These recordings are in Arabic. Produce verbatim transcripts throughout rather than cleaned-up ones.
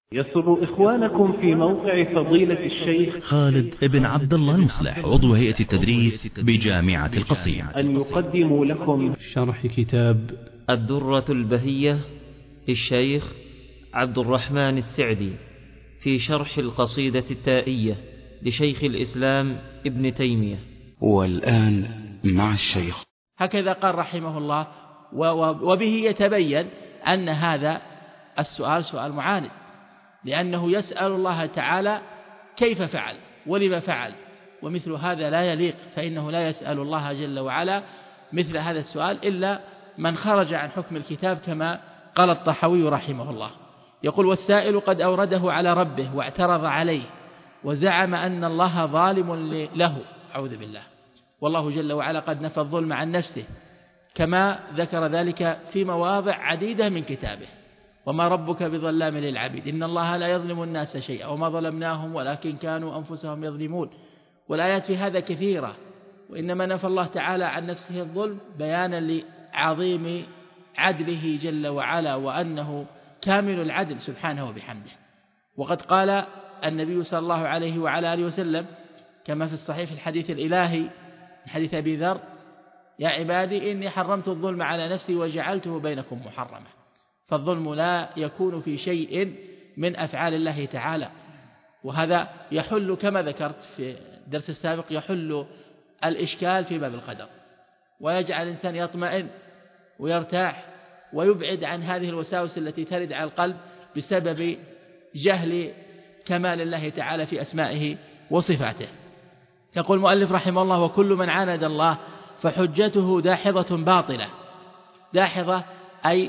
يسر إخوانكم في موقع فضيلة الشيخ خالد ابن عبد الله المصلح عضو هيئة التدريس بجامعة القصيم أن يقدموا لكم شرح كتاب الدرة البهية للشيخ عبد الرحمن السعدي في شرح القصيدة التائية لشيخ الإسلام ابن تيمية. والآن مع الشيخ. هكذا قال رحمه الله، وبه يتبين أن هذا السؤال سؤال معاند، لأنه يسأل الله تعالى كيف فعل ولما فعل، ومثل هذا لا يليق، فإنه لا يسأل الله جل وعلا مثل هذا السؤال إلا من خرج عن حكم الكتاب، كما قال الطحاوي رحمه الله. يقول: والسائل قد أورده على ربه واعترض عليه وزعم أن الله ظالم له، أعوذ بالله، والله جل وعلا قد نفى الظلم عن نفسه كما ذكر ذلك في مواضع عديدة من كتابه: وما ربك بظلام للعبيد، إن الله لا يظلم الناس شيئا وما ظلمناهم ولكن كانوا أنفسهم يظلمون. والآيات في هذا كثيرة، وإنما نفى الله تعالى عن نفسه الظلم بيانا لعظيم عدله جل وعلا، وأنه كامل العدل سبحانه وبحمده. وقد قال النبي صلى الله عليه وعلى آله وسلم كما في الصحيح في الحديث الإلهي من حديث أبي ذر: يا عبادي إني حرمت الظلم على نفسي وجعلته بينكم محرما. فالظلم لا يكون في شيء من أفعال الله تعالى، وهذا يحل كما ذكرت في الدرس السابق، يحل الإشكال في باب القدر، ويجعل الإنسان يطمئن ويرتاح ويبعد عن هذه الوساوس التي ترد على القلب بسبب جهل كمال الله تعالى في أسمائه وصفاته. يقول المؤلف رحمه الله: وكل من عاند الله فحجته داحضة باطلة. داحضة أي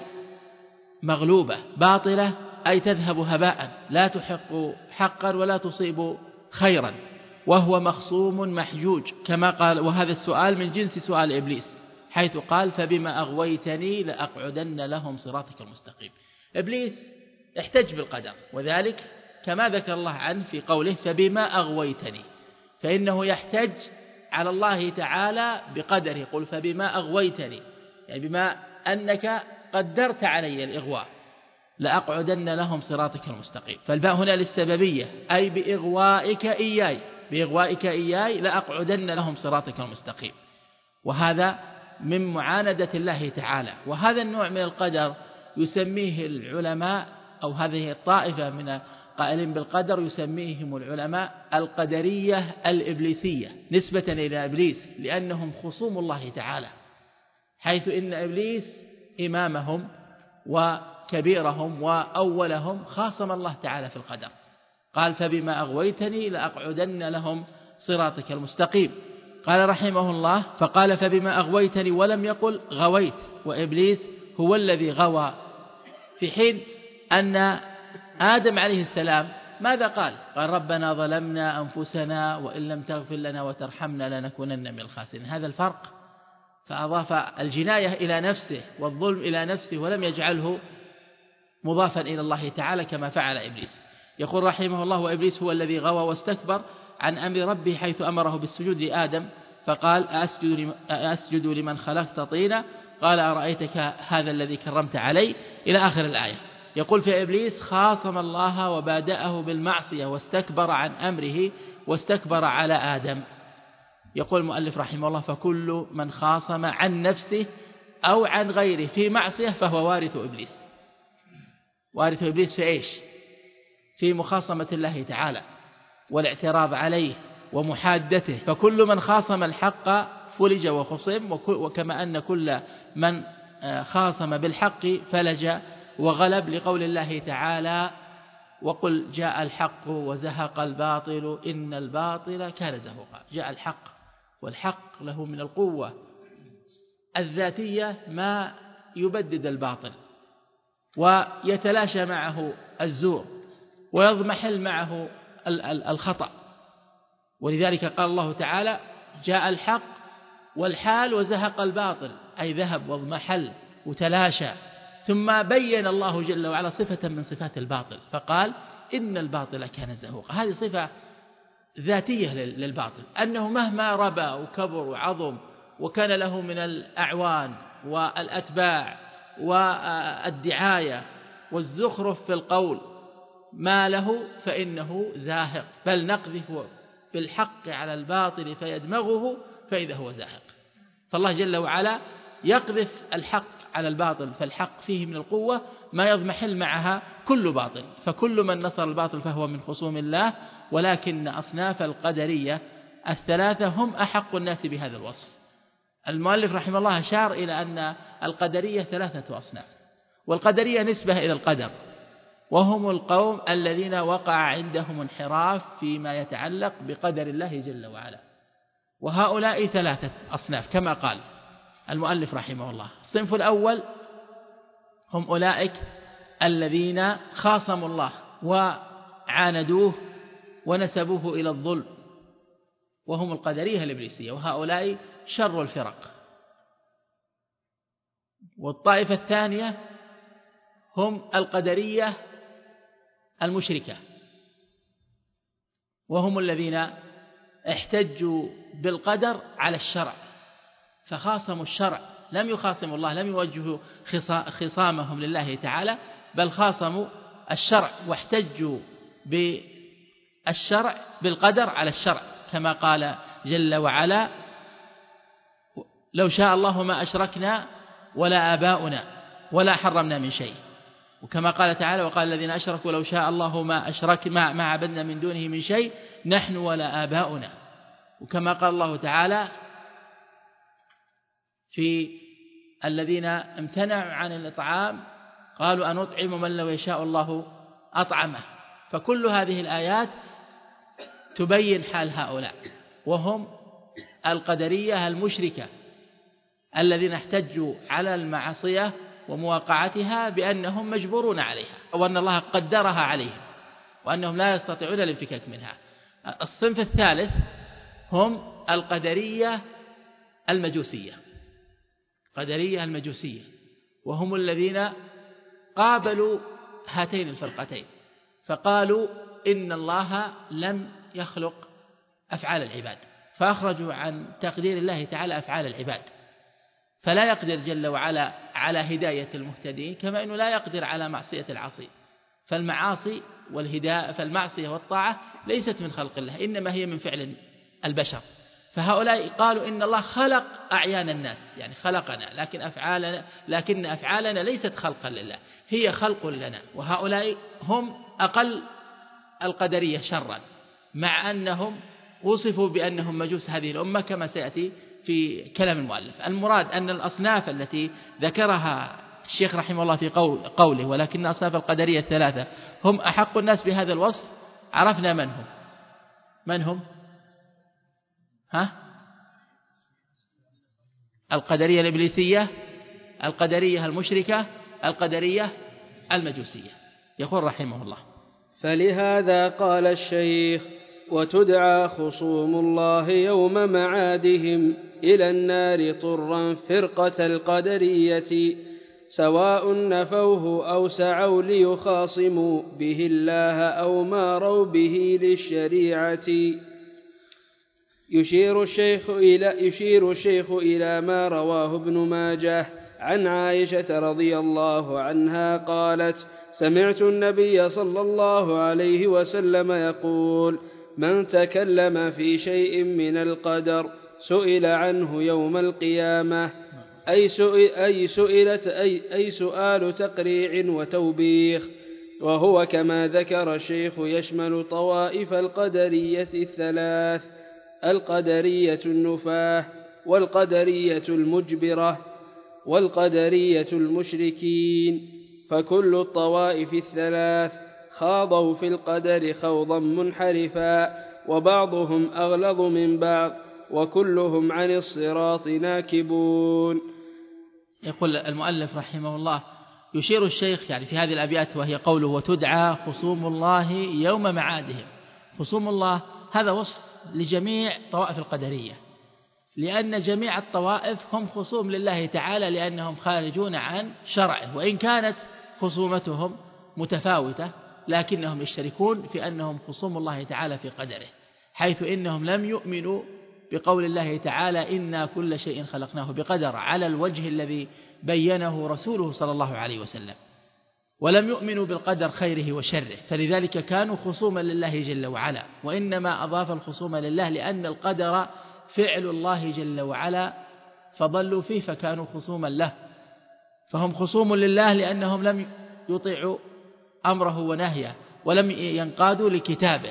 مغلوبة، باطلة أي تذهب هباء، لا تحق حقا ولا تصيب خيرا، وهو مخصوم محجوج كما قال. وهذا السؤال من جنس سؤال إبليس، حيث قال: فبما أغويتني لأقعدن لهم صراطك المستقيم. إبليس احتج بالقدر، وذلك كما ذكر الله عنه في قوله: فبما أغويتني، فإنه يحتج على الله تعالى بقدره. يقول: فبما أغويتني، يعني بما أنك قدرت علي الإغواء، لأقعدن لهم صراطك المستقيم. فالباء هنا للسببية، أي بإغوائك إياي، بإغوائك إياي لأقعدن لهم صراطك المستقيم. وهذا من معاندة الله تعالى. وهذا النوع من القدر يسميه العلماء، أو هذه الطائفة من قائلين بالقدر يسميهم العلماء القدرية الإبليسية نسبة إلى إبليس، لأنهم خصوم الله تعالى، حيث إن إبليس إمامهم وكبيرهم وأولهم خاصم الله تعالى في القدر. قال: فبما أغويتني لأقعدن لهم صراطك المستقيم. قال رحمه الله: فقال: فبما أغويتني، ولم يقل غويت، وإبليس هو الذي غوى، في حين أن آدم عليه السلام ماذا قال؟ قال: ربنا ظلمنا أنفسنا وإن لم تغفر لنا وترحمنا لنكونن من الخاسرين. هذا الفرق، فأضاف الجناية إلى نفسه والظلم إلى نفسه، ولم يجعله مضافا إلى الله تعالى كما فعل إبليس. يقول رحمه الله: وإبليس هو الذي غوى واستكبر عن أمر ربه، حيث أمره بالسجود لآدم فقال: أسجد لمن خلقت طينا، قال: أرأيتك هذا الذي كرمت علي، إلى آخر الآية. يقول: في إبليس خاصم الله وبادأه بالمعصية واستكبر عن أمره واستكبر على آدم. يقول المؤلف رحمه الله: فكل من خاصم عن نفسه أو عن غيره في معصية فهو وارث إبليس. وارث إبليس في إيش؟ في مخاصمة الله تعالى والاعتراض عليه ومحادته. فكل من خاصم الحق فلج وخصم، وكما أن كل من خاصم بالحق فلج وغلب، لقول الله تعالى: وقل جاء الحق وزهق الباطل إن الباطل كان زهوقا. جاء الحق، والحق له من القوة الذاتية ما يبدد الباطل ويتلاشى معه الزور ويضمحل معه الخطأ. ولذلك قال الله تعالى: جاء الحق والحال وزهق الباطل، أي ذهب واضمحل وتلاشى. ثم بين الله جل وعلا صفة من صفات الباطل فقال: إن الباطل كان زهوقا. هذه صفة ذاتية للباطل، أنه مهما ربى وكبر وعظم وكان له من الأعوان والأتباع والدعاية والزخرف في القول ما له فإنه زاهق، بل نقذف بالحق على الباطل فيدمغه فإذا هو زاهق. فالله جل وعلا يقذف الحق على الباطل، فالحق فيه من القوة ما يضمحل معها كل باطل، فكل من نصر الباطل فهو من خصوم الله. ولكن أصناف القدرية الثلاثة هم أحق الناس بهذا الوصف. المؤلف رحمه الله أشار إلى أن القدرية ثلاثة أصناف، والقدرية نسبة إلى القدر، وهم القوم الذين وقع عندهم انحراف فيما يتعلق بقدر الله جل وعلا. وهؤلاء ثلاثة أصناف كما قال المؤلف رحمه الله. الصنف الأول هم أولئك الذين خاصموا الله وعاندوه ونسبوه إلى الظلم، وهم القدرية الإبليسية، وهؤلاء شر الفرق. والطائفة الثانية هم القدرية المشركة، وهم الذين احتجوا بالقدر على الشرع، فخاصموا الشرع، لم يخاصموا الله، لم يوجهوا خصامهم لله تعالى، بل خاصموا الشرع واحتجوا بالشرع بالقدر على الشرع، كما قال جل وعلا: لو شاء الله ما أشركنا ولا آباؤنا ولا حرمنا من شيء. وكما قال تعالى: وقال الذين أشركوا لو شاء الله ما أشرك ما, ما عبدنا من دونه من شيء نحن ولا آباؤنا. وكما قال الله تعالى في الذين امتنعوا عن الإطعام قالوا أنطعم من لو يشاء الله أطعمه. فكل هذه الآيات تبين حال هؤلاء، وهم القدرية المشركة الذين احتجوا على المعصية ومواقعتها بأنهم مجبورون عليها، وأن الله قدرها عليهم، وأنهم لا يستطيعون الانفكاك منها. الصنف الثالث هم القدرية المجوسية، قدرية المجوسية، وهم الذين قابلوا هاتين الفرقتين، فقالوا إن الله لم يخلق أفعال العباد، فأخرجوا عن تقدير الله تعالى أفعال العباد، فلا يقدر جل وعلا على هداية المهتدين، كما أنه لا يقدر على معصية العاصي. فالمعاصي والهداية فالمعصية والطاعة ليست من خلق الله، إنما هي من فعل البشر. فهؤلاء قالوا إن الله خلق أعيان الناس، يعني خلقنا، لكن أفعالنا لكن أفعالنا ليست خلقا لله، هي خلق لنا. وهؤلاء هم أقل القدرية شرا، مع أنهم وصفوا بأنهم مجوس هذه الأمة كما سيأتي في كلام المؤلف. المراد أن الأصناف التي ذكرها الشيخ رحمه الله في قوله ولكن أصناف القدرية الثلاثة هم أحق الناس بهذا الوصف، عرفنا من هم من هم ها؟ القدرية الإبليسية، القدرية المشركة، القدرية المجوسية. يقول رحمه الله: فلهذا قال الشيخ: وتدعى خصوم الله يوم معادهم إلى النار طرا فرقة القدرية، سواء نفوه أو سعوا ليخاصموا به الله أو ماروا به للشريعة. يشير الشيخ إلى, يشير الشيخ إلى ما رواه ابن ماجه عن عائشة رضي الله عنها قالت: سمعت النبي صلى الله عليه وسلم يقول: من تكلم في شيء من القدر سئل عنه يوم القيامة، أي, سئل أي, سئلت أي, أي سؤال تقريع وتوبيخ. وهو كما ذكر الشيخ يشمل طوائف القدرية الثلاث: القدرية النفاة، والقدرية المجبرة، والقدرية المشركين. فكل الطوائف الثلاث خاضوا في القدر خوضا منحرفا، وبعضهم أغلظ من بعض، وكلهم عن الصراط ناكبون. يقول المؤلف رحمه الله: يشير الشيخ يعني في هذه الأبيات وهي قوله: وتدعى خصوم الله يوم معادهم. خصوم الله هذا وصف لجميع طوائف القدرية، لأن جميع الطوائف هم خصوم لله تعالى، لأنهم خارجون عن شرعه، وإن كانت خصومتهم متفاوتة لكنهم يشتركون في أنهم خصوم الله تعالى في قدره، حيث إنهم لم يؤمنوا بقول الله تعالى: إنا كل شيء خلقناه بقدر، على الوجه الذي بينه رسوله صلى الله عليه وسلم. ولم يؤمنوا بالقدر خيره وشره، فلذلك كانوا خصوما لله جل وعلا، وإنما أضاف الخصوم لله لأن القدر فعل الله جل وعلا فضلوا فيه فكانوا خصوما له، فهم خصوم لله لأنهم لم يطيعوا أمره ونهيه ولم ينقادوا لكتابه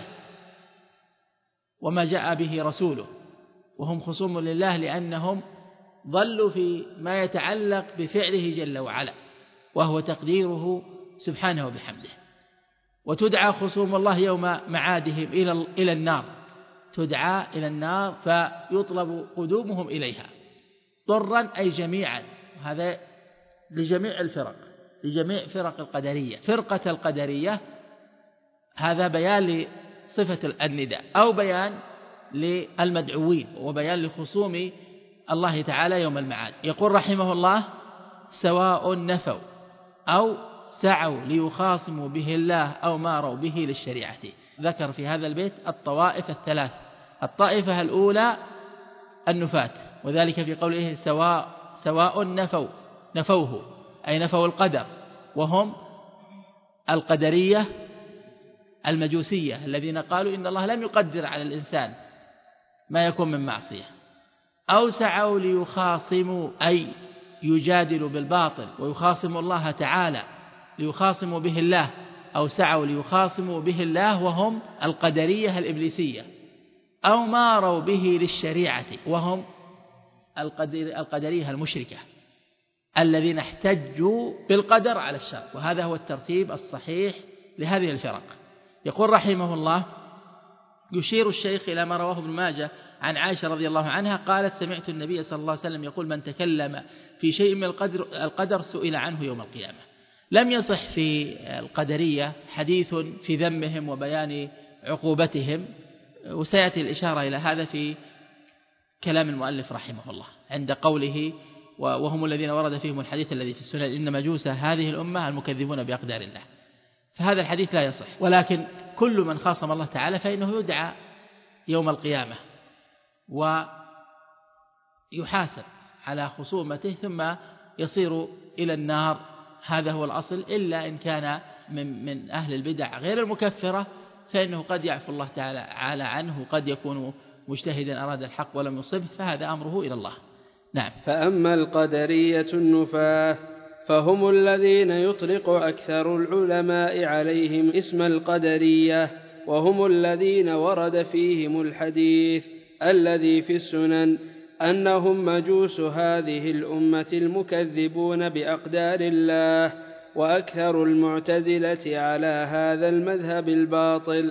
وما جاء به رسوله، وهم خصوم لله لأنهم ضلوا في ما يتعلق بفعله جل وعلا وهو تقديره سبحانه وبحمده. وتدعى خصوم الله يوم معادهم إلى إلى النار، تدعى إلى النار فيطلب قدومهم إليها ضرا أي جميعا، وهذا لجميع الفرق، لجميع فرق القدرية. فرقة القدرية هذا بيان لصفة النداء أو بيان للمدعوين وبيان لخصوم الله تعالى يوم المعاد. يقول رحمه الله: سواء نفوا أو سعوا ليخاصموا به الله أو ماروا به للشريعة. ذكر في هذا البيت الطوائف الثلاث. الطائفة الأولى النفاة، وذلك في قوله سواء سواء نفوا نفوه أي نفوا القدر، وهم القدرية المجوسية الذين قالوا إن الله لم يقدر على الإنسان ما يكون من معصية. أو سعوا ليخاصموا أي يجادلوا بالباطل ويخاصموا الله تعالى ليخاصموا به الله، أو سعوا ليخاصموا به الله وهم القدرية الإبليسية. أو ماروا به للشريعة وهم القدرية المشركة الذين احتجوا بالقدر على الشرع. وهذا هو الترتيب الصحيح لهذه الفرق. يقول رحمه الله: يشير الشيخ إلى ما رواه ابن ماجه عن عائشة رضي الله عنها قالت: سمعت النبي صلى الله عليه وسلم يقول: من تكلم في شيء من القدر, القدر سئل عنه يوم القيامة. لم يصح في القدرية حديث في ذمهم وبيان عقوبتهم، وسيأتي الإشارة إلى هذا في كلام المؤلف رحمه الله عند قوله: وهم الذين ورد فيهم الحديث الذي في السنن إن مجوس هذه الأمة المكذبون بأقدار الله. فهذا الحديث لا يصح، ولكن كل من خاصم الله تعالى فإنه يدعى يوم القيامة ويحاسب على خصومته ثم يصير إلى النار. هذا هو الأصل، إلا إن كان من, من أهل البدع غير المكفرة فإنه قد يعفو الله تعالى عنه، قد يكون مجتهدا أراد الحق ولم يصبه، فهذا أمره إلى الله. نعم. فأما القدرية النفاة فهم الذين يطلق أكثر العلماء عليهم اسم القدرية، وهم الذين ورد فيهم الحديث الذي في السنن أنهم مجوس هذه الأمة المكذبون بأقدار الله. وأكثر المعتزلة على هذا المذهب الباطل،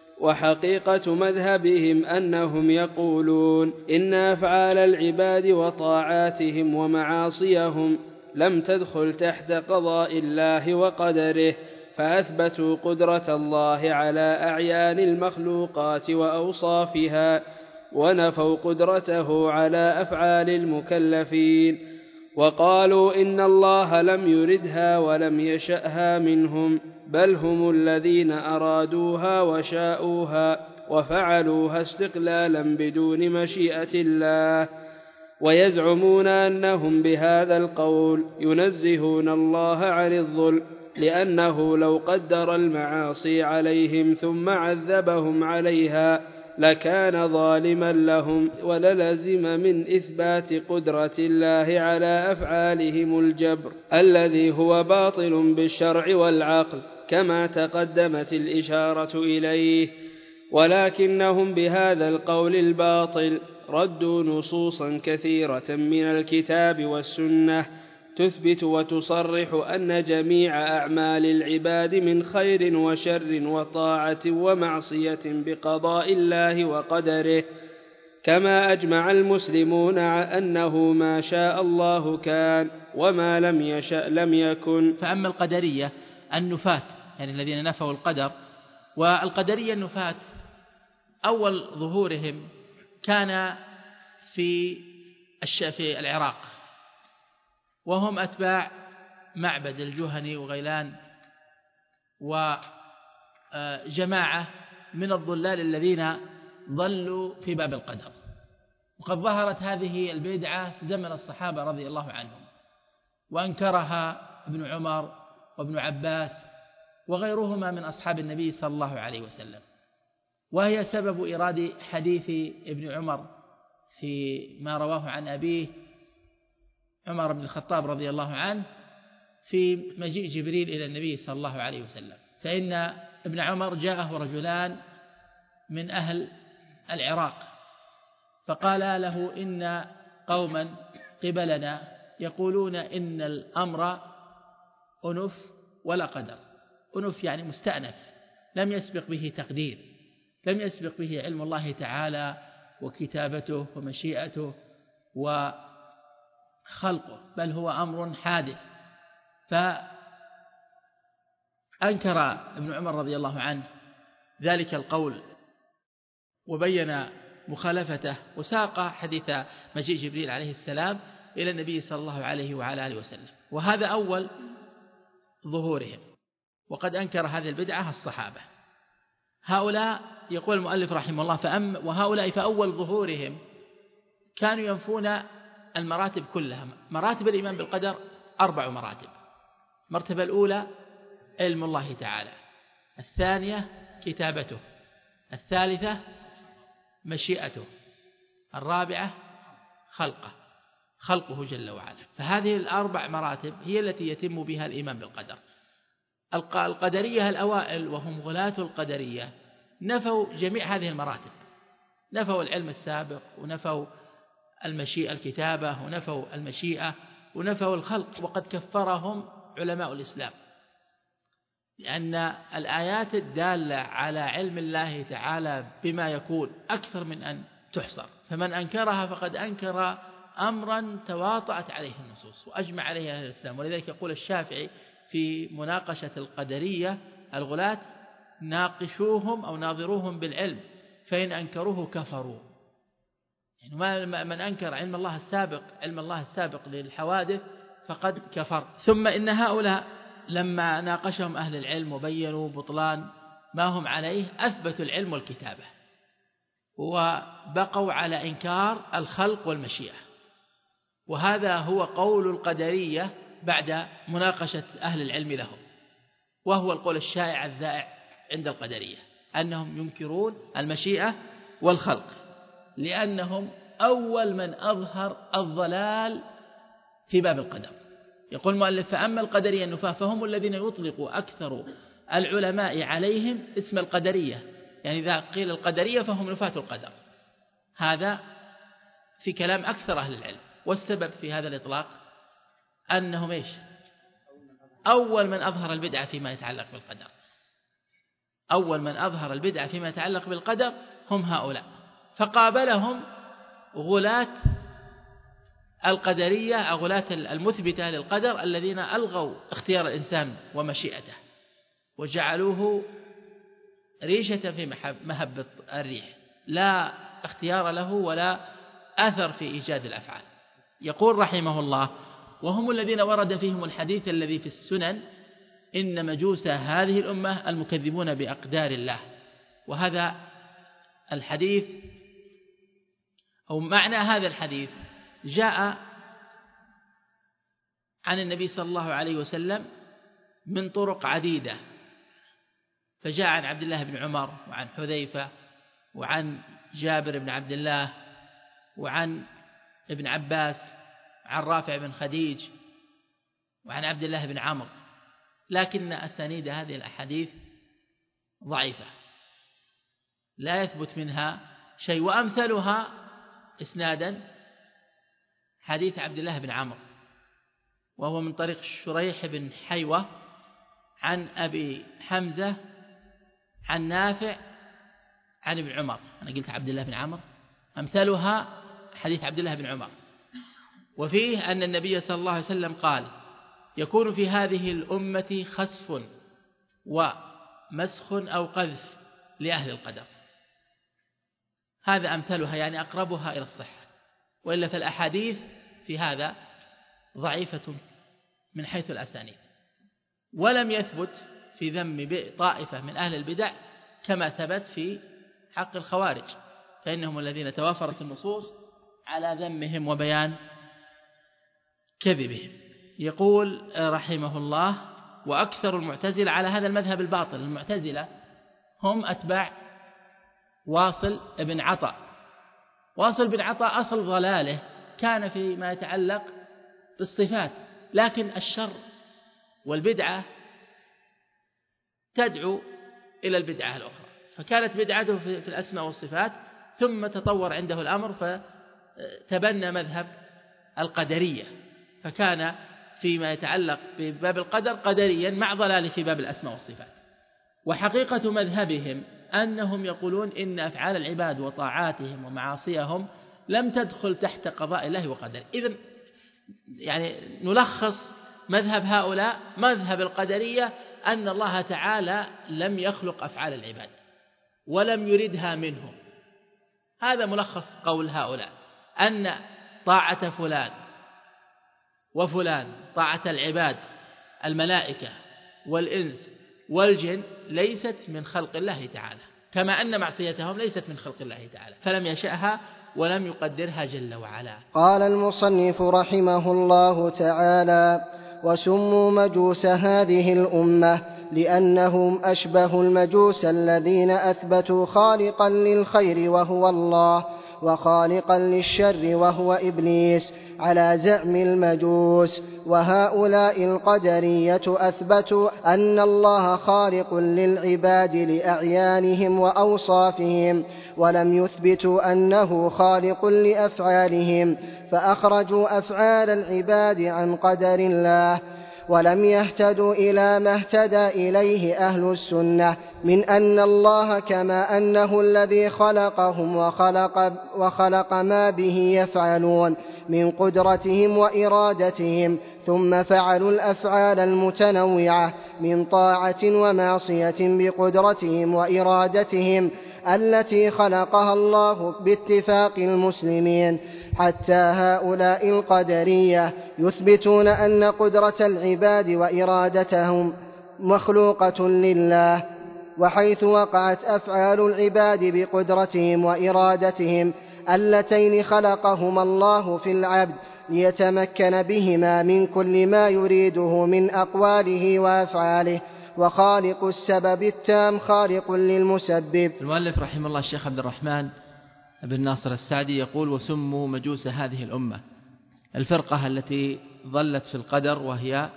وحقيقة مذهبهم أنهم يقولون إن أفعال العباد وطاعاتهم ومعاصيهم لم تدخل تحت قضاء الله وقدره، فأثبتوا قدرة الله على أعيان المخلوقات وأوصافها، ونفوا قدرته على أفعال المكلفين، وقالوا إن الله لم يردها ولم يشأها منهم، بل هم الذين أرادوها وشاءوها وفعلوها استقلالا بدون مشيئة الله. ويزعمون أنهم بهذا القول ينزهون الله عن الظلم، لأنه لو قدر المعاصي عليهم ثم عذبهم عليها لكان ظالما لهم، وللزم من إثبات قدرة الله على أفعالهم الجبر الذي هو باطل بالشرع والعقل، كما تقدمت الإشارة إليه. ولكنهم بهذا القول الباطل ردوا نصوصا كثيرة من الكتاب والسنة تثبت وتصرح أن جميع أعمال العباد من خير وشر وطاعة ومعصية بقضاء الله وقدره، كما أجمع المسلمون أنه ما شاء الله كان وما لم يشأ لم يكن. فأما القدرية النفاة يعني الذين نفوا القدر، والقدرية النفاة أول ظهورهم كان في في العراق، وهم أتباع معبد الجهني وغيلان وجماعة من الضلال الذين ضلوا في باب القدر. وقد ظهرت هذه البدعة في زمن الصحابة رضي الله عنهم، وأنكرها ابن عمر وابن عباس وغيرهما من أصحاب النبي صلى الله عليه وسلم، وهي سبب إيراد حديث ابن عمر فيما رواه عن أبيه عمر بن الخطاب رضي الله عنه في مجيء جبريل إلى النبي صلى الله عليه وسلم، فإن ابن عمر جاءه رجلان من أهل العراق فقال له إن قوما قبلنا يقولون إن الأمر أنف ولا قدر. أنف يعني مستأنف، لم يسبق به تقدير، لم يسبق به علم الله تعالى وكتابته ومشيئته وخلقه، بل هو أمر حادث. فأنكر ابن عمر رضي الله عنه ذلك القول وبين مخالفته، وساق حديث مجيء جبريل عليه السلام إلى النبي صلى الله عليه وعلى آله وسلم، وهذا أول ظهورهم، وقد أنكر هذه البدعة الصحابة. هؤلاء يقول المؤلف رحمه الله فأم وهؤلاء فأول ظهورهم كانوا ينفون المراتب كلها. مراتب الإيمان بالقدر أربع مراتب: المرتبة الأولى علم الله تعالى، الثانية كتابته، الثالثة مشيئته، الرابعة خلقه خلقه جل وعلا. فهذه الأربع مراتب هي التي يتم بها الإيمان بالقدر. القدرية الأوائل وهم غلاة القدرية نفوا جميع هذه المراتب، نفوا العلم السابق، ونفوا المشيئة الكتابة، ونفوا المشيئة، ونفوا الخلق، وقد كفرهم علماء الإسلام، لأن الآيات الدالة على علم الله تعالى بما يكون أكثر من أن تحصر، فمن أنكرها فقد أنكر أمرا تواطأت عليه النصوص وأجمع عليه أهل الإسلام. ولذلك يقول الشافعي في مناقشة القدرية الغلاة: ناقشوهم أو ناظروهم بالعلم فإن أنكروه كفروا. يعني من أنكر علم الله السابق علم الله السابق للحوادث فقد كفر. ثم إن هؤلاء لما ناقشهم أهل العلم وبينوا بطلان ما هم عليه أثبتوا العلم والكتابة، وبقوا على إنكار الخلق والمشيئة، وهذا هو قول القدرية بعد مناقشة أهل العلم لهم، وهو القول الشائع الذائع عند القدرية أنهم ينكرون المشيئة والخلق، لأنهم أول من أظهر الضلال في باب القدر. يقول المؤلف: فأما القدرية النفاة فهم الذين يطلق أكثر العلماء عليهم اسم القدرية، يعني إذا قيل القدرية فهم نفاة القدر. هذا في كلام أكثر أهل العلم، والسبب في هذا الإطلاق أنهم إيش؟ أول من أظهر البدعة فيما يتعلق بالقدر، أول من أظهر البدعة فيما يتعلق بالقدر هم هؤلاء، فقابلهم غلاة القدرية أو غلاة المثبتة للقدر الذين ألغوا اختيار الإنسان ومشيئته وجعلوه ريشة في مهب الريح، لا اختيار له ولا أثر في إيجاد الأفعال. يقول رحمه الله: وهم الذين ورد فيهم الحديث الذي في السنن: إن مجوس هذه الأمة المكذبون بأقدار الله. وهذا الحديث أو معنى هذا الحديث جاء عن النبي صلى الله عليه وسلم من طرق عديدة، فجاء عن عبد الله بن عمر وعن حذيفة وعن جابر بن عبد الله وعن ابن عباس عن رافع بن خديج وعن عبد الله بن عمرو، لكن أسانيد هذه الأحاديث ضعيفة لا يثبت منها شيء، وأمثلها إسنادا حديث عبد الله بن عمرو وهو من طريق شريح بن حيوة عن أبي حمزة عن نافع عن ابن عمر. أنا قلت عبد الله بن عمرو، أمثلها حديث عبد الله بن عمر، وفيه أن النبي صلى الله عليه وسلم قال: يكون في هذه الأمة خسف ومسخ أو قذف لأهل القدر. هذا أمثلها يعني أقربها إلى الصحة، وإلا فالأحاديث في هذا ضعيفة من حيث الأسانيد، ولم يثبت في ذم طائفة من أهل البدع كما ثبت في حق الخوارج، فإنهم الذين توافرت النصوص على ذمهم وبيان كذبهم. يقول رحمه الله: وأكثر المعتزلة على هذا المذهب الباطل. المعتزلة هم أتباع واصل بن عطاء. واصل بن عطاء أصل ضلاله كان فيما يتعلق بالصفات، لكن الشر والبدعة تدعو إلى البدعة الأخرى، فكانت بدعته في الأسماء والصفات، ثم تطور عنده الأمر فتبنى مذهب القدرية، فكان فيما يتعلق بباب القدر قدريا مع ضلاله في باب الأسماء والصفات. وحقيقة مذهبهم أنهم يقولون إن أفعال العباد وطاعاتهم ومعاصيهم لم تدخل تحت قضاء الله وقدره. إذن يعني نلخص مذهب هؤلاء مذهب القدرية أن الله تعالى لم يخلق أفعال العباد ولم يردها منهم. هذا ملخص قول هؤلاء، أن طاعة فلان وفلان، طاعة العباد الملائكة والإنس والجن ليست من خلق الله تعالى، كما أن معصيتهم ليست من خلق الله تعالى، فلم يشأها ولم يقدرها جل وعلا. قال المصنف رحمه الله تعالى: وسموا مجوس هذه الأمة لأنهم أشبه المجوس الذين أثبتوا خالقا للخير وهو الله وخالقا للشر وهو إبليس على زعم المجوس. وهؤلاء القدرية أثبتوا أن الله خالق للعباد لأعيانهم وأوصافهم، ولم يثبتوا أنه خالق لأفعالهم، فأخرجوا أفعال العباد عن قدر الله، ولم يهتدوا إلى ما اهتدى إليه أهل السنة من أن الله كما أنه الذي خلقهم وخلق, وخلق ما به يفعلون من قدرتهم وإرادتهم، ثم فعلوا الأفعال المتنوعة من طاعة ومعصية بقدرتهم وإرادتهم التي خلقها الله باتفاق المسلمين، حتى هؤلاء القدرية يثبتون أن قدرة العباد وإرادتهم مخلوقة لله، وحيث وقعت أفعال العباد بقدرتهم وإرادتهم اللتين خلقهما الله في العبد ليتمكن بهما من كل ما يريده من أقواله وأفعاله، وخالق السبب التام خالق للمسبب. المؤلف رحمه الله الشيخ عبد الرحمن بن ناصر السعدي يقول: وسموا مجوس هذه الأمة، الفرقة التي ظلت في القدر، وهي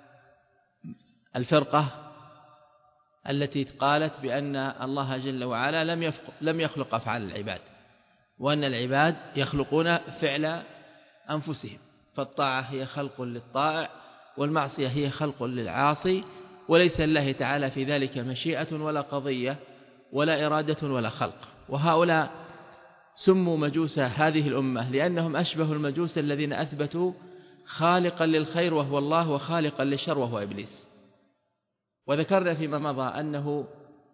الفرقة التي قالت بأن الله جل وعلا لم لم يخلق أفعال العباد، وأن العباد يخلقون فعل أنفسهم، فالطاعة هي خلق للطائع والمعصية هي خلق للعاصي، وليس لله تعالى في ذلك مشيئة ولا قضية ولا إرادة ولا خلق. وهؤلاء سموا مجوس هذه الأمة لأنهم أشبه المجوس الذين أثبتوا خالقا للخير وهو الله وخالقا للشر وهو إبليس. وذكرنا فيما مضى أنه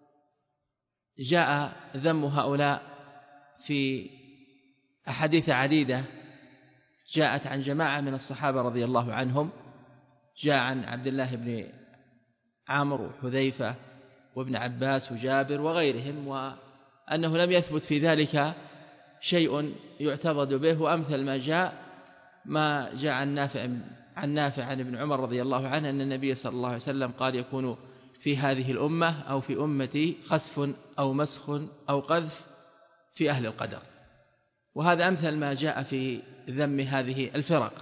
جاء ذم هؤلاء في أحاديث عديدة جاءت عن جماعة من الصحابة رضي الله عنهم، جاء عن عبد الله بن عمرو وحذيفة وابن عباس وجابر وغيرهم، وأنه لم يثبت في ذلك شيء يعتضد به، وأمثل ما جاء ما جاء عن نافع عن نافع عن ابن عمر رضي الله عنه أن النبي صلى الله عليه وسلم قال: يكون في هذه الأمة أو في أمتي خسف أو مسخ أو قذف في أهل القدر. وهذا أمثل ما جاء في ذم هذه الفرق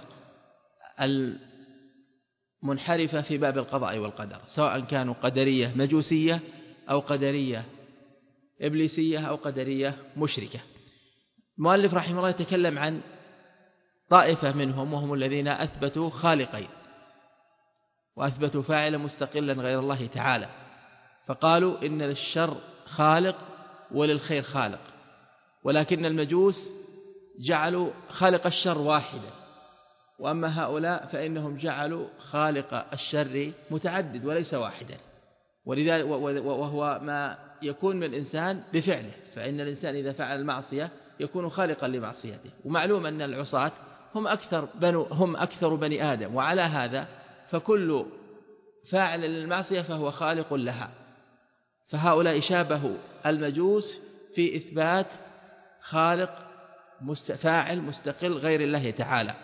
المنحرفة في باب القضاء والقدر، سواء كانوا قدرية مجوسية أو قدرية إبليسية أو قدرية مشركة. المؤلف رحمه الله يتكلم عن طائفة منهم، وهم الذين أثبتوا خالقين وأثبتوا فاعلا مستقلا غير الله تعالى، فقالوا إن للشر خالق وللخير خالق، ولكن المجوس جعلوا خالق الشر واحدا، وأما هؤلاء فإنهم جعلوا خالق الشر متعدد وليس واحدا، ولذلك وهو ما يكون من الإنسان بفعله، فإن الإنسان إذا فعل المعصية يكون خالقا لمعصيته. ومعلوم أن العصاة هم أكثر بنو هم أكثر بني آدم، وعلى هذا فكل فاعل للمعصية فهو خالق لها. فهؤلاء شابهوا المجوس في إثبات خالق فاعل مستقل غير الله تعالى،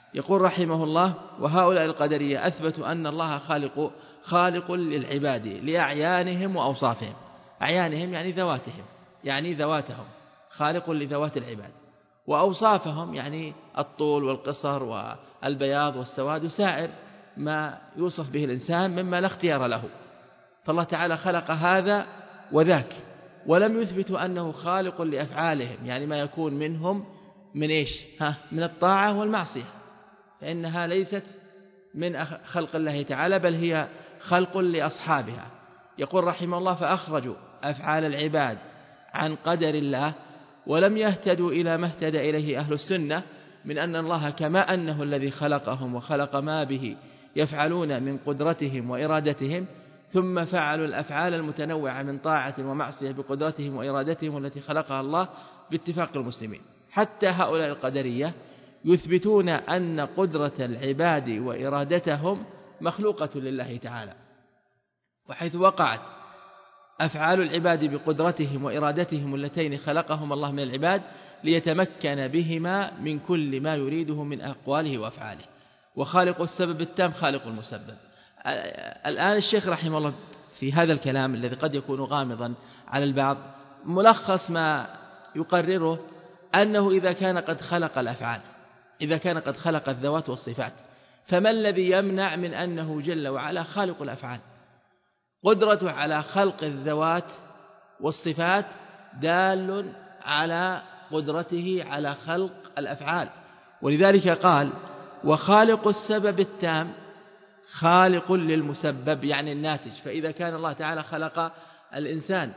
يقول رحمه الله: وهؤلاء القدرية أثبتوا أن الله خالق خالق للعباد لأعيانهم وأوصافهم. أعيانهم يعني ذواتهم، يعني ذواتهم، خالق لذوات العباد. وأوصافهم يعني الطول والقصر والبياض والسواد وسائر ما يوصف به الإنسان مما لا اختيار له. فالله تعالى خلق هذا وذاك، ولم يثبتوا أنه خالق لأفعالهم، يعني ما يكون منهم من إيش؟ ها من الطاعة والمعصية، فإنها ليست من خلق الله تعالى، بل هي خلق لأصحابها. يقول رحمه الله: فأخرجوا أفعال العباد عن قدر الله، ولم يهتدوا إلى ما اهتدى إليه أهل السنة من أن الله كما أنه الذي خلقهم وخلق ما به يفعلون من قدرتهم وإرادتهم، ثم فعلوا الأفعال المتنوعة من طاعة ومعصية بقدرتهم وإرادتهم التي خلقها الله باتفاق المسلمين. حتى هؤلاء القدرية يثبتون أن قدرة العباد وإرادتهم مخلوقة لله تعالى، وحيث وقعت أفعال العباد بقدرتهم وإرادتهم اللتين خلقهم الله من العباد ليتمكن بهما من كل ما يريده من أقواله وأفعاله. وخالق السبب التام خالق المسبب. الآن الشيخ رحمه الله في هذا الكلام الذي قد يكون غامضا على البعض ملخص ما يقرره أنه إذا كان قد خلق الأفعال، إذا كان قد خلق الذوات والصفات، فما الذي يمنع من أنه جل وعلا خالق الأفعال؟ قدرته على خلق الذوات والصفات دال على قدرته على خلق الأفعال، ولذلك قال: وخالق السبب التام خالق للمسبب، يعني الناتج. فإذا كان الله تعالى خلق الإنسان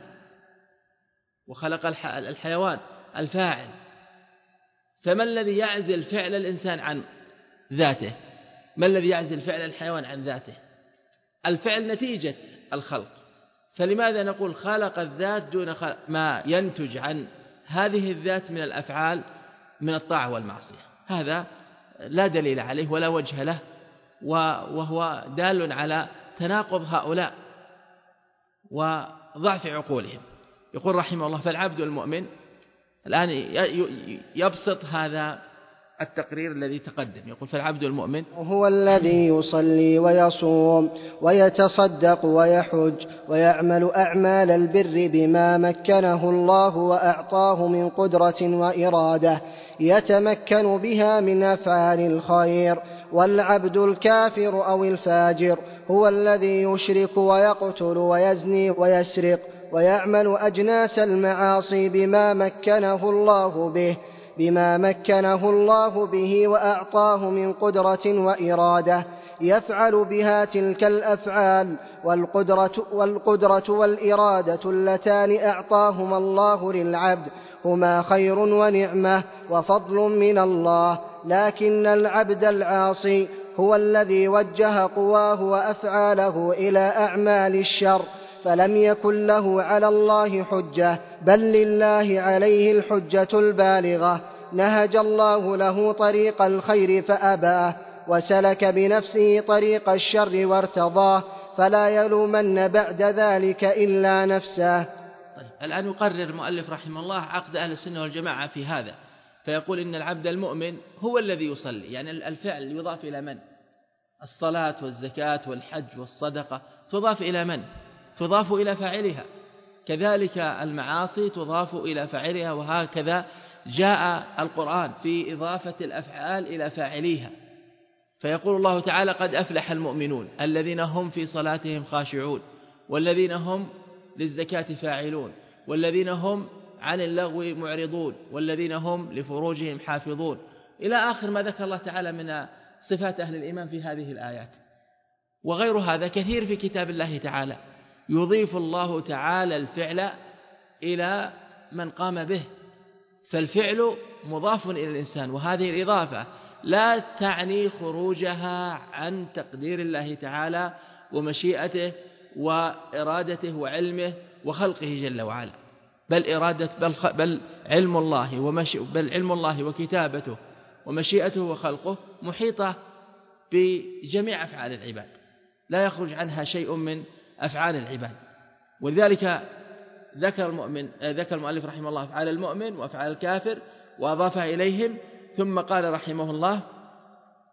وخلق الحيوان الفاعل، فما الذي يعزل فعل الإنسان عن ذاته؟ ما الذي يعزل فعل الحيوان عن ذاته؟ الفعل نتيجة الخلق، فلماذا نقول خلق الذات دون خلق ما ينتج عن هذه الذات من الأفعال من الطاعة والمعصية؟ هذا لا دليل عليه ولا وجه له، وهو دال على تناقض هؤلاء وضعف عقولهم. يقول رحمه الله: فالعبد المؤمن، الآن يبسط هذا التقرير الذي تقدم. يقول: فالعبد المؤمن هو الذي يصلي ويصوم ويتصدق ويحج ويعمل أعمال البر بما مكنه الله وأعطاه من قدرة وإرادة يتمكن بها من أفعال الخير. والعبد الكافر أو الفاجر هو الذي يشرك ويقتل ويزني ويسرق ويعمل أجناس المعاصي بما مكنه الله به بما مكنه الله به وأعطاه من قدرة وإرادة يفعل بها تلك الأفعال. والقدرة, والقدرة والإرادة اللتان أعطاهما الله للعبد هما خير ونعمة وفضل من الله، لكن العبد العاصي هو الذي وجه قواه وأفعاله إلى أعمال الشر، فلم يكن له على الله حجة، بل لله عليه الحجة البالغة. نهج الله له طريق الخير فأباه، وسلك بنفسه طريق الشر وارتضاه، فلا يلومن بعد ذلك إلا نفسه. طيب، الآن يقرر المؤلف رحمه الله عقد أهل السنة والجماعة في هذا، فيقول إن العبد المؤمن هو الذي يصلي، يعني الفعل يضاف إلى من؟ الصلاة والزكاة والحج والصدقة تضاف إلى من؟ تضاف إلى فاعلها. كذلك المعاصي تضاف إلى فاعلها، وهكذا جاء القرآن في إضافة الأفعال إلى فاعليها. فيقول الله تعالى: قد أفلح المؤمنون الذين هم في صلاتهم خاشعون والذين هم للزكاة فاعلون والذين هم عن اللغو معرضون والذين هم لفروجهم حافظون، إلى آخر ما ذكر الله تعالى من صفات أهل الإيمان في هذه الآيات. وغير هذا كثير في كتاب الله تعالى يضيف الله تعالى الفعل إلى من قام به، فالفعل مضاف إلى الإنسان، وهذه الإضافة لا تعني خروجها عن تقدير الله تعالى ومشيئته وإرادته وعلمه وخلقه جل وعلا، بل إرادة بل, بل علم الله ومشي بل علم الله وكتابته ومشيئته وخلقه محيطة بجميع أفعال العباد، لا يخرج عنها شيء من أفعال العباد. ولذلك ذكر المؤمن ذكر المؤلف رحمه الله أفعال المؤمن وأفعال الكافر وأضافها إليهم، ثم قال رحمه الله: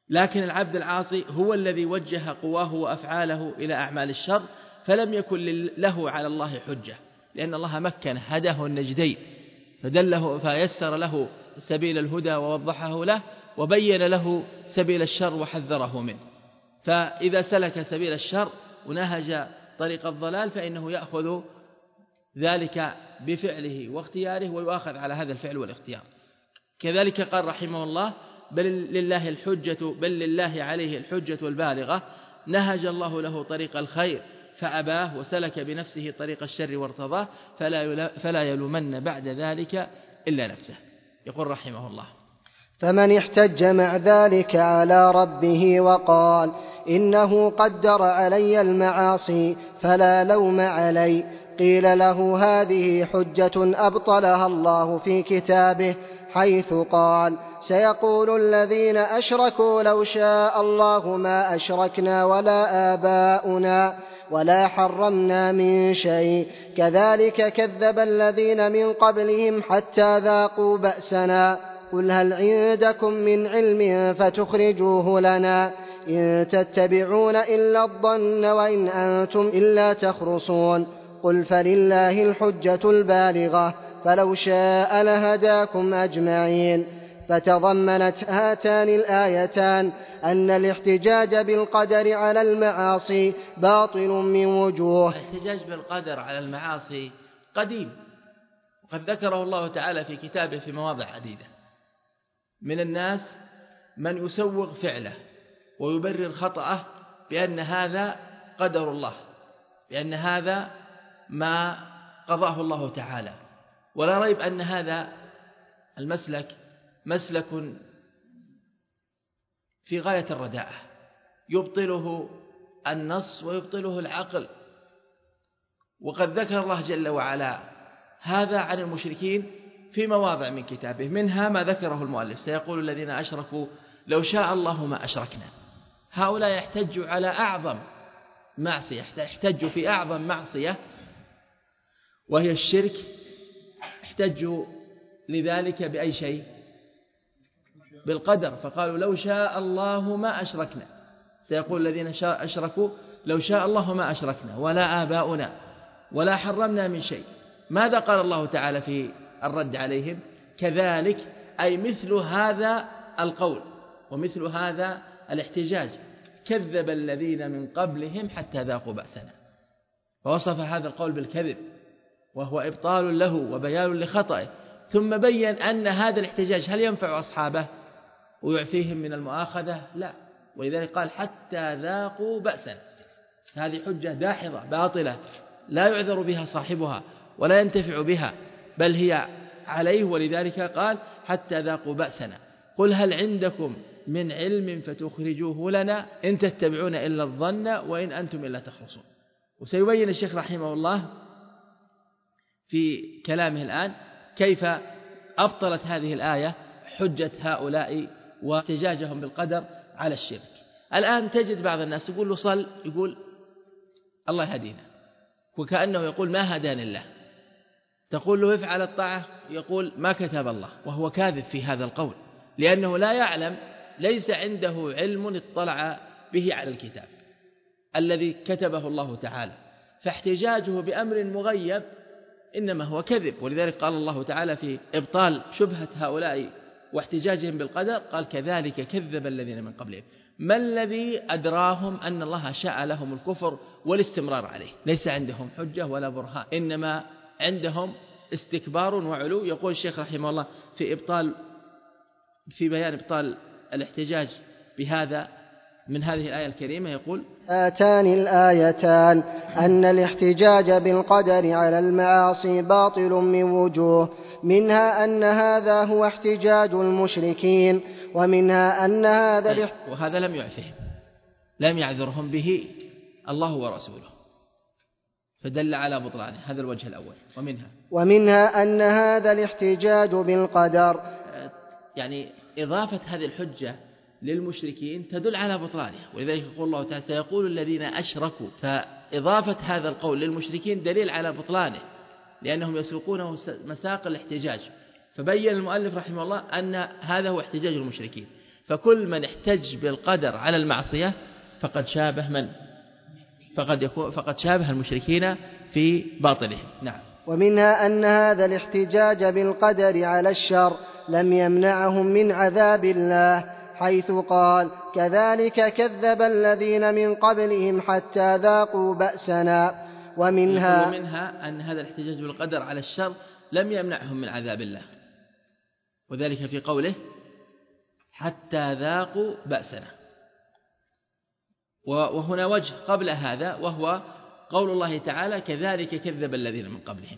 لكن العبد العاصي هو الذي وجه قواه وأفعاله إلى أعمال الشر، فلم يكن له على الله حجة، لأن الله مكن هداه النجدين فدله فيسر له سبيل الهدى ووضحه له، وبين له سبيل الشر وحذره منه. فإذا سلك سبيل الشر ونهج طريق الضلال فإنه يأخذ ذلك بفعله واختياره ويؤاخذ على هذا الفعل والاختيار. كذلك قال رحمه الله: بل لله الحجة بل لله عليه الحجة البالغة، نهج الله له طريق الخير فأباه وسلك بنفسه طريق الشر وارتضاه، فلا فلا يلومن بعد ذلك إلا نفسه. يقول رحمه الله: فمن احتج مع ذلك على ربه وقال إنه قدر علي المعاصي فلا لوم علي، قيل له هذه حجة أبطلها الله في كتابه، حيث قال: سيقول الذين أشركوا لو شاء الله ما أشركنا ولا آباؤنا ولا حرمنا من شيء، كذلك كذب الذين من قبلهم حتى ذاقوا بأسنا، قل هل عندكم من علم فتخرجوه لنا، إن تتبعون إلا الظن وإن أنتم إلا تخرصون، قل فلله الحجة البالغة فلو شاء لهداكم أجمعين. فتضمنت هاتان الآيتان أن الاحتجاج بالقدر على المعاصي باطل من وجوه. الاحتجاج بالقدر على المعاصي قديم، وقد ذكره الله تعالى في كتابه في مواضع عديدة. من الناس من يسوغ فعله ويبرر خطأه بأن هذا قدر الله، بأن هذا ما قضاه الله تعالى، ولا ريب أن هذا المسلك مسلك في غاية الرداءة، يبطله النص ويبطله العقل. وقد ذكر الله جل وعلا هذا عن المشركين في مواضع من كتابه، منها ما ذكره المؤلف: سيقول الذين أشركوا لو شاء الله ما أشركنا. هؤلاء يحتجوا على أعظم معصية، يحتجوا في أعظم معصية وهي الشرك، احتجوا لذلك بأي شيء؟ بالقدر، فقالوا لو شاء الله ما أشركنا. سيقول الذين أشركوا لو شاء الله ما أشركنا ولا آباؤنا ولا حرمنا من شيء. ماذا قال الله تعالى في الرد عليهم؟ كذلك، أي مثل هذا القول ومثل هذا الاحتجاج كذب الذين من قبلهم حتى ذاقوا بأسنا. فوصف هذا القول بالكذب وهو إبطال له وبيان لخطئه، ثم بين أن هذا الاحتجاج هل ينفع أصحابه ويعفيهم من المؤاخذة؟ لا، ولذلك قال حتى ذاقوا بأسنا. هذه حجة داحضة باطلة لا يعذر بها صاحبها ولا ينتفع بها، بل هي عليه، ولذلك قال حتى ذاقوا بأسنا. قل هل عندكم من علم فتخرجوه لنا، إن تتبعون إلا الظن وإن أنتم إلا تخرصون. وسيبين الشيخ رحمه الله في كلامه الآن كيف أبطلت هذه الآية حجة هؤلاء واحتجاجهم بالقدر على الشرك. الآن تجد بعض الناس يقول له صل، يقول الله يهدينا، وكأنه يقول ما هداني الله. تقول له افعل الطاعة، يقول ما كتب الله، وهو كاذب في هذا القول، لأنه لا يعلم، ليس عنده علم اطلع به على الكتاب الذي كتبه الله تعالى، فاحتجاجه بأمر مغيب إنما هو كذب. ولذلك قال الله تعالى في إبطال شبهة هؤلاء واحتجاجهم بالقدر، قال كذلك كذب الذين من قبلهم. ما الذي أدراهم أن الله شاء لهم الكفر والاستمرار عليه؟ ليس عندهم حجة ولا برهان، إنما عندهم استكبار وعلو. يقول الشيخ رحمه الله في إبطال في بيان إبطال الاحتجاج بهذا من هذه الآية الكريمة، يقول هاتان الآيتان أن الاحتجاج بالقدر على المعاصي باطل من وجوه، منها أن هذا هو احتجاج المشركين، ومنها أن هذا طيب. وهذا لم يعفهم، لم يعذرهم به الله ورسوله، فدل على بطلانه. هذا الوجه الأول. ومنها ومنها أن هذا الاحتجاج بالقدر، يعني إضافة هذه الحجة للمشركين تدل على بطلانه، ولذلك يقول الله تعالى سيقول الذين أشركوا، فإضافة هذا القول للمشركين دليل على بطلانه، لأنهم يسلكونه مساق الاحتجاج. فبين المؤلف رحمه الله أن هذا هو احتجاج المشركين، فكل من احتج بالقدر على المعصية فقد شابه من فقد يكون فقد شابه المشركين في باطلهم. نعم. ومنها أن هذا الاحتجاج بالقدر على الشر لم يمنعهم من عذاب الله، حيث قال: كذلك كذب الذين من قبلهم حتى ذاقوا بأسنا. ومنها, ومنها أن هذا الاحتجاج بالقدر على الشر لم يمنعهم من عذاب الله، وذلك في قوله: حتى ذاقوا بأسنا. وهنا وجه قبل هذا، وهو قول الله تعالى: كذلك كذب الذين من قبلهم.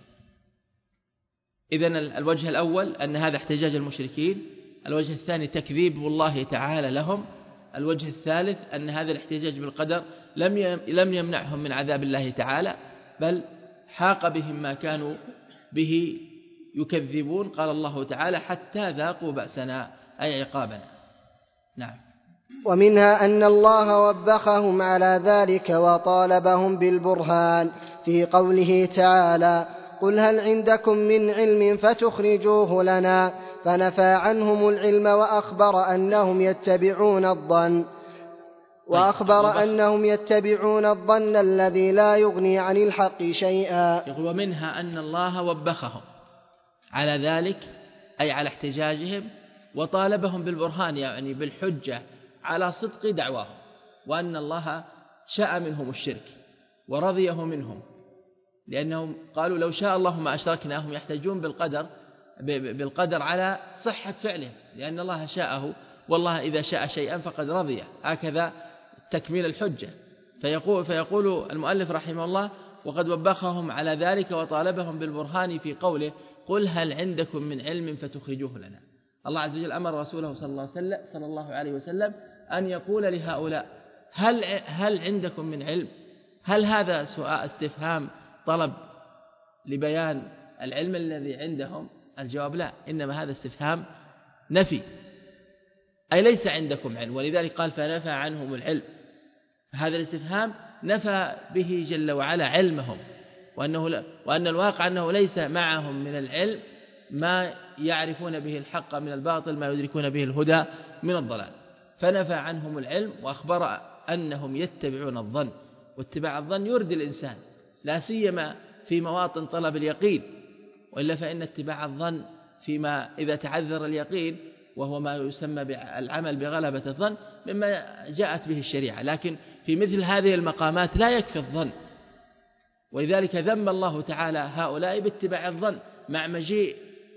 إذن الوجه الأول أن هذا احتجاج المشركين، الوجه الثاني تكذيب الله تعالى لهم، الوجه الثالث أن هذا الاحتجاج بالقدر لم يمنعهم من عذاب الله تعالى، بل حاق بهم ما كانوا به يكذبون. قال الله تعالى: حتى ذاقوا بأسنا، أي عقابنا. نعم. ومنها أن الله وبخهم على ذلك وطالبهم بالبرهان في قوله تعالى: قل هل عندكم من علم فتخرجوه لنا، فنفى عنهم العلم وأخبر أنهم يتبعون الظن وأخبر أنهم يتبعون الظن الذي لا يغني عن الحق شيئا. يقول: ومنها أن الله وبخهم على ذلك، أي على احتجاجهم، وطالبهم بالبرهان، يعني بالحجة على صدق دعواهم، وأن الله شاء منهم الشرك ورضيه منهم، لأنهم قالوا: لو شاء الله ما أشركنا. هم يحتجون بالقدر بالقدر على صحة فعلهم، لأن الله شاءه، والله إذا شاء شيئا فقد رضيه، هكذا تكميل الحجة. فيقول, فيقول المؤلف رحمه الله: وقد وبخهم على ذلك وطالبهم بالبرهان في قوله: قل هل عندكم من علم فتخرجوه لنا. الله عز وجل أمر رسوله صلى الله عليه وسلم, صلى الله عليه وسلم أن يقول لهؤلاء: هل, هل عندكم من علم؟ هل هذا سؤال استفهام طلب لبيان العلم الذي عندهم؟ الجواب لا، إنما هذا استفهام نفي، أي ليس عندكم علم، ولذلك قال: فنفى عنهم العلم. هذا الاستفهام نفى به جل وعلا علمهم، وأنه لا وأن الواقع أنه ليس معهم من العلم ما يعرفون به الحق من الباطل، ما يدركون به الهدى من الضلال. فنفى عنهم العلم وأخبر أنهم يتبعون الظن، واتباع الظن يردي الإنسان، لا سيما في مواطن طلب اليقين، وإلا فإن اتباع الظن فيما إذا تعذر اليقين، وهو ما يسمى بالعمل بغلبة الظن، مما جاءت به الشريعة. لكن في مثل هذه المقامات لا يكفي الظن، ولذلك ذم الله تعالى هؤلاء باتباع الظن مع مجيء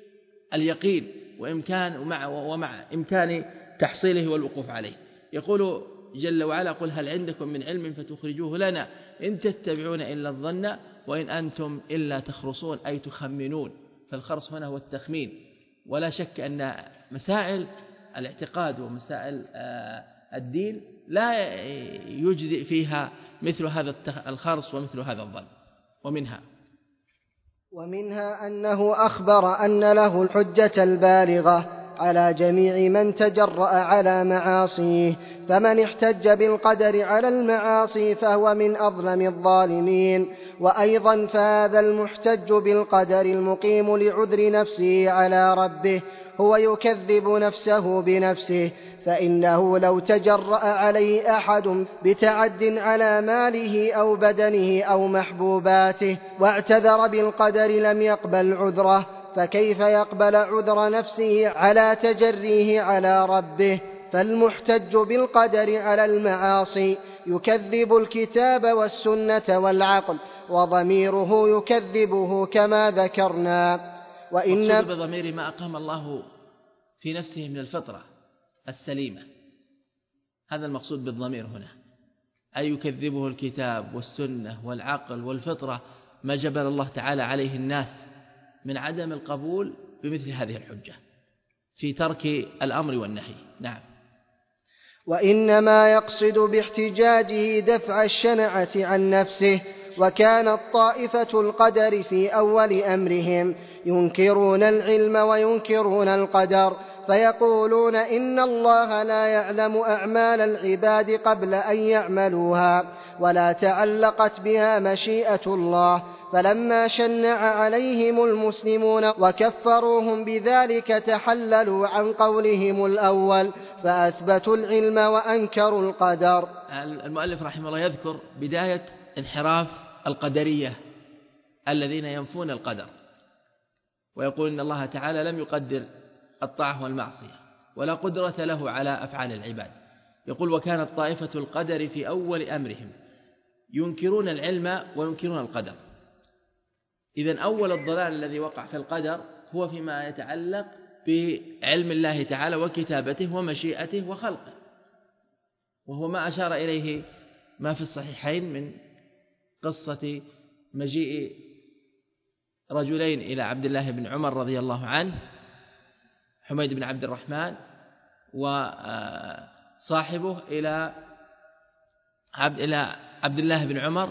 اليقين وإمكان ومع, ومع إمكان تحصيله والوقوف عليه. يقول جل وعلا: قل هل عندكم من علم فتخرجوه لنا إن تتبعون إلا الظن وإن أنتم إلا تخرصون، أي تخمنون. فالخرص هنا هو التخمين، ولا شك أن مسائل الاعتقاد ومسائل الدين لا يجزئ فيها مثل هذا الخرص ومثل هذا الظن. ومنها ومنها أنه أخبر أن له الحجة البالغة على جميع من تجرأ على معاصيه، فمن احتج بالقدر على المعاصي فهو من أظلم الظالمين. وأيضا فهذا المحتج بالقدر المقيم لعذر نفسه على ربه هو يكذب نفسه بنفسه، فإنه لو تجرأ عليه أحد بتعد على ماله أو بدنه أو محبوباته واعتذر بالقدر لم يقبل عذره، فكيف يقبل عذر نفسه على تجريه على ربه؟ فالمحتج بالقدر على المعاصي يكذب الكتاب والسنة والعقل، وضميره يكذبه كما ذكرنا. وإن بضمير ما أقام الله في نفسه من الفطرة السليمة، هذا المقصود بالضمير هنا، أي يكذبه الكتاب والسنة والعقل والفطرة، ما جبل الله تعالى عليه الناس من عدم القبول بمثل هذه الحجة في ترك الأمر والنهي. نعم. وإنما يقصد باحتجاجه دفع الشنعة عن نفسه. وكانت طائفة القدر في أول أمرهم ينكرون العلم وينكرون القدر، فيقولون إن الله لا يعلم أعمال العباد قبل أن يعملوها، ولا تعلقت بها مشيئة الله، فلما شنع عليهم المسلمون وكفروهم بذلك تحللوا عن قولهم الأول فأثبتوا العلم وأنكروا القدر. المؤلف رحمه الله يذكر بداية انحراف القدرية الذين ينفون القدر ويقول إن الله تعالى لم يقدر الطاعة والمعصية ولا قدرة له على أفعال العباد. يقول وكانت طائفة القدر في أول أمرهم ينكرون العلم وينكرون القدر. إذن أول الضلال الذي وقع في القدر هو فيما يتعلق بعلم الله تعالى وكتابته ومشيئته وخلقه، وهو ما أشار إليه ما في الصحيحين من قصة مجيء رجلين إلى عبد الله بن عمر رضي الله عنه، حميد بن عبد الرحمن وصاحبه إلى عبد إلى عبد الله بن عمر،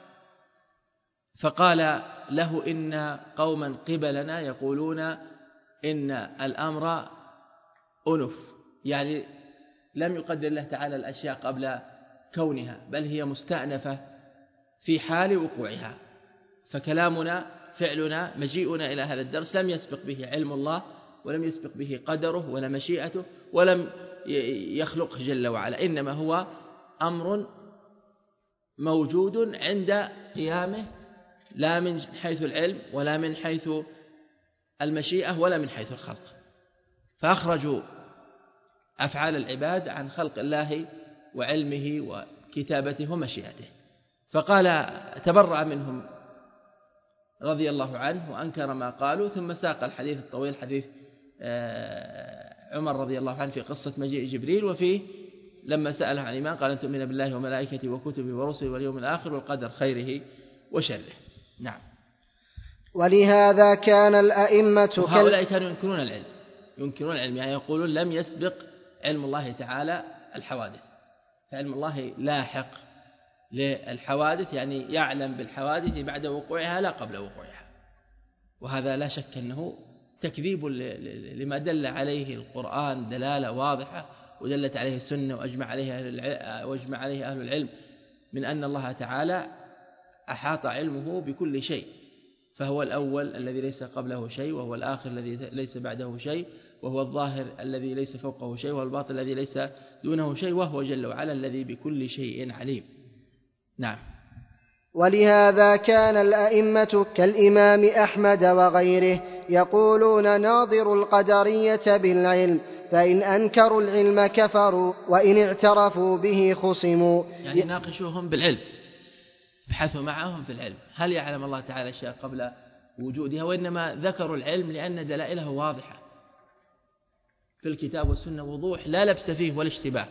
فقال له إن قوما قبلنا يقولون إن الأمر أنف، يعني لم يقدر الله تعالى الأشياء قبل كونها بل هي مستأنفة في حال وقوعها، فكلامنا فعلنا مجيئنا إلى هذا الدرس لم يسبق به علم الله ولم يسبق به قدره ولا مشيئته ولم يخلقه جل وعلا، إنما هو أمر موجود عند قيامه لا من حيث العلم ولا من حيث المشيئة ولا من حيث الخلق. فأخرجوا أفعال العباد عن خلق الله وعلمه وكتابته ومشيئته، فقال تبرأ منهم رضي الله عنه وأنكر ما قالوا، ثم ساق الحديث الطويل حديث عمر رضي الله عنه في قصة مجيء جبريل، وفيه لما سأله عن الإيمان قال أن تؤمن بالله وملائكته وكتبه ورسله واليوم الآخر والقدر خيره وشره. نعم. ولهذا كان الأئمة هؤلاء كانوا ينكرون العلم ينكرون العلم يعني يقولون لم يسبق علم الله تعالى الحوادث، فعلم الله لاحق للحوادث، يعني يعلم بالحوادث بعد وقوعها لا قبل وقوعها، وهذا لا شك أنه تكذيب لما دل عليه القرآن دلالة واضحة ودلت عليه السنة وأجمع عليه أهل العلم وأجمع عليه أهل العلم من أن الله تعالى أحاط علمه بكل شيء، فهو الأول الذي ليس قبله شيء، وهو الآخر الذي ليس بعده شيء، وهو الظاهر الذي ليس فوقه شيء، وهو الباطن الذي ليس دونه شيء، وهو جل وعلا الذي بكل شيء عليم. نعم. ولهذا كان الأئمة كالإمام أحمد وغيره يقولون ناظر القدرية بالعلم، فإن أنكروا العلم كفروا وإن اعترفوا به خصموا. يعني ناقشوهم بالعلم، ابحثوا معهم في العلم، هل يعلم الله تعالى أشياء قبل وجودها؟ وإنما ذكروا العلم لأن دلائله واضحة في الكتاب والسنة وضوح لا لبس فيه ولا اشتباه.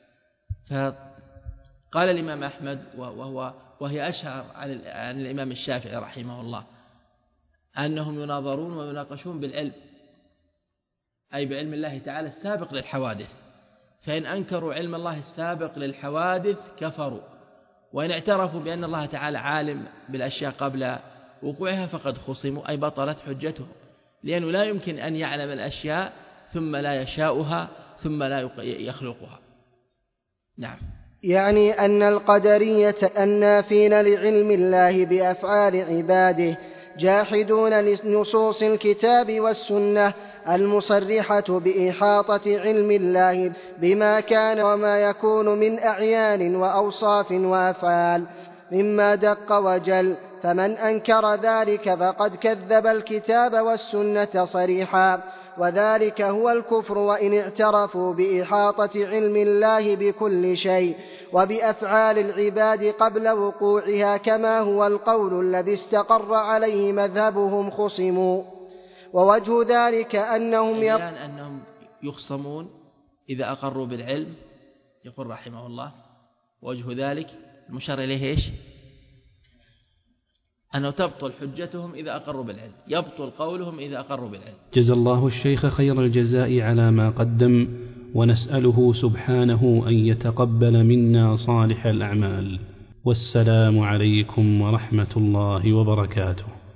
فقال الإمام أحمد وهو وهي أشهر عن الإمام الشافعي رحمه الله أنهم يناظرون ويناقشون بالعلم، أي بعلم الله تعالى السابق للحوادث، فإن أنكروا علم الله السابق للحوادث كفروا، وإن اعترفوا بأن الله تعالى عالم بالأشياء قبل وقوعها فقد خصموا، أي بطلت حجتهم، لأنه لا يمكن أن يعلم الأشياء ثم لا يشاؤها ثم لا يخلقها. نعم. يعني أن القدرية النافين لعلم الله بأفعال عباده جاحدون لنصوص الكتاب والسنة المصرحة بإحاطة علم الله بما كان وما يكون من أعيان وأوصاف وأفعال مما دق وجل، فمن أنكر ذلك فقد كذب الكتاب والسنة صريحا، وذلك هو الكفر وإن اعترفوا بإحاطة علم الله بكل شيء وبأفعال العباد قبل وقوعها، كما هو القول الذي استقر عليه مذهبهم خصموا. ووجه ذلك أنهم يق... أنهم يخصمون إذا أقروا بالعلم، يقول رحمه الله وجه ذلك المشار إليه إيش؟ أنه تبطل حجتهم إذا أقروا بالعلم، يبطل قولهم إذا أقروا بالعلم. جزا الله الشيخ خير الجزاء على ما قدم، ونسأله سبحانه أن يتقبل منا صالح الأعمال. والسلام عليكم ورحمة الله وبركاته.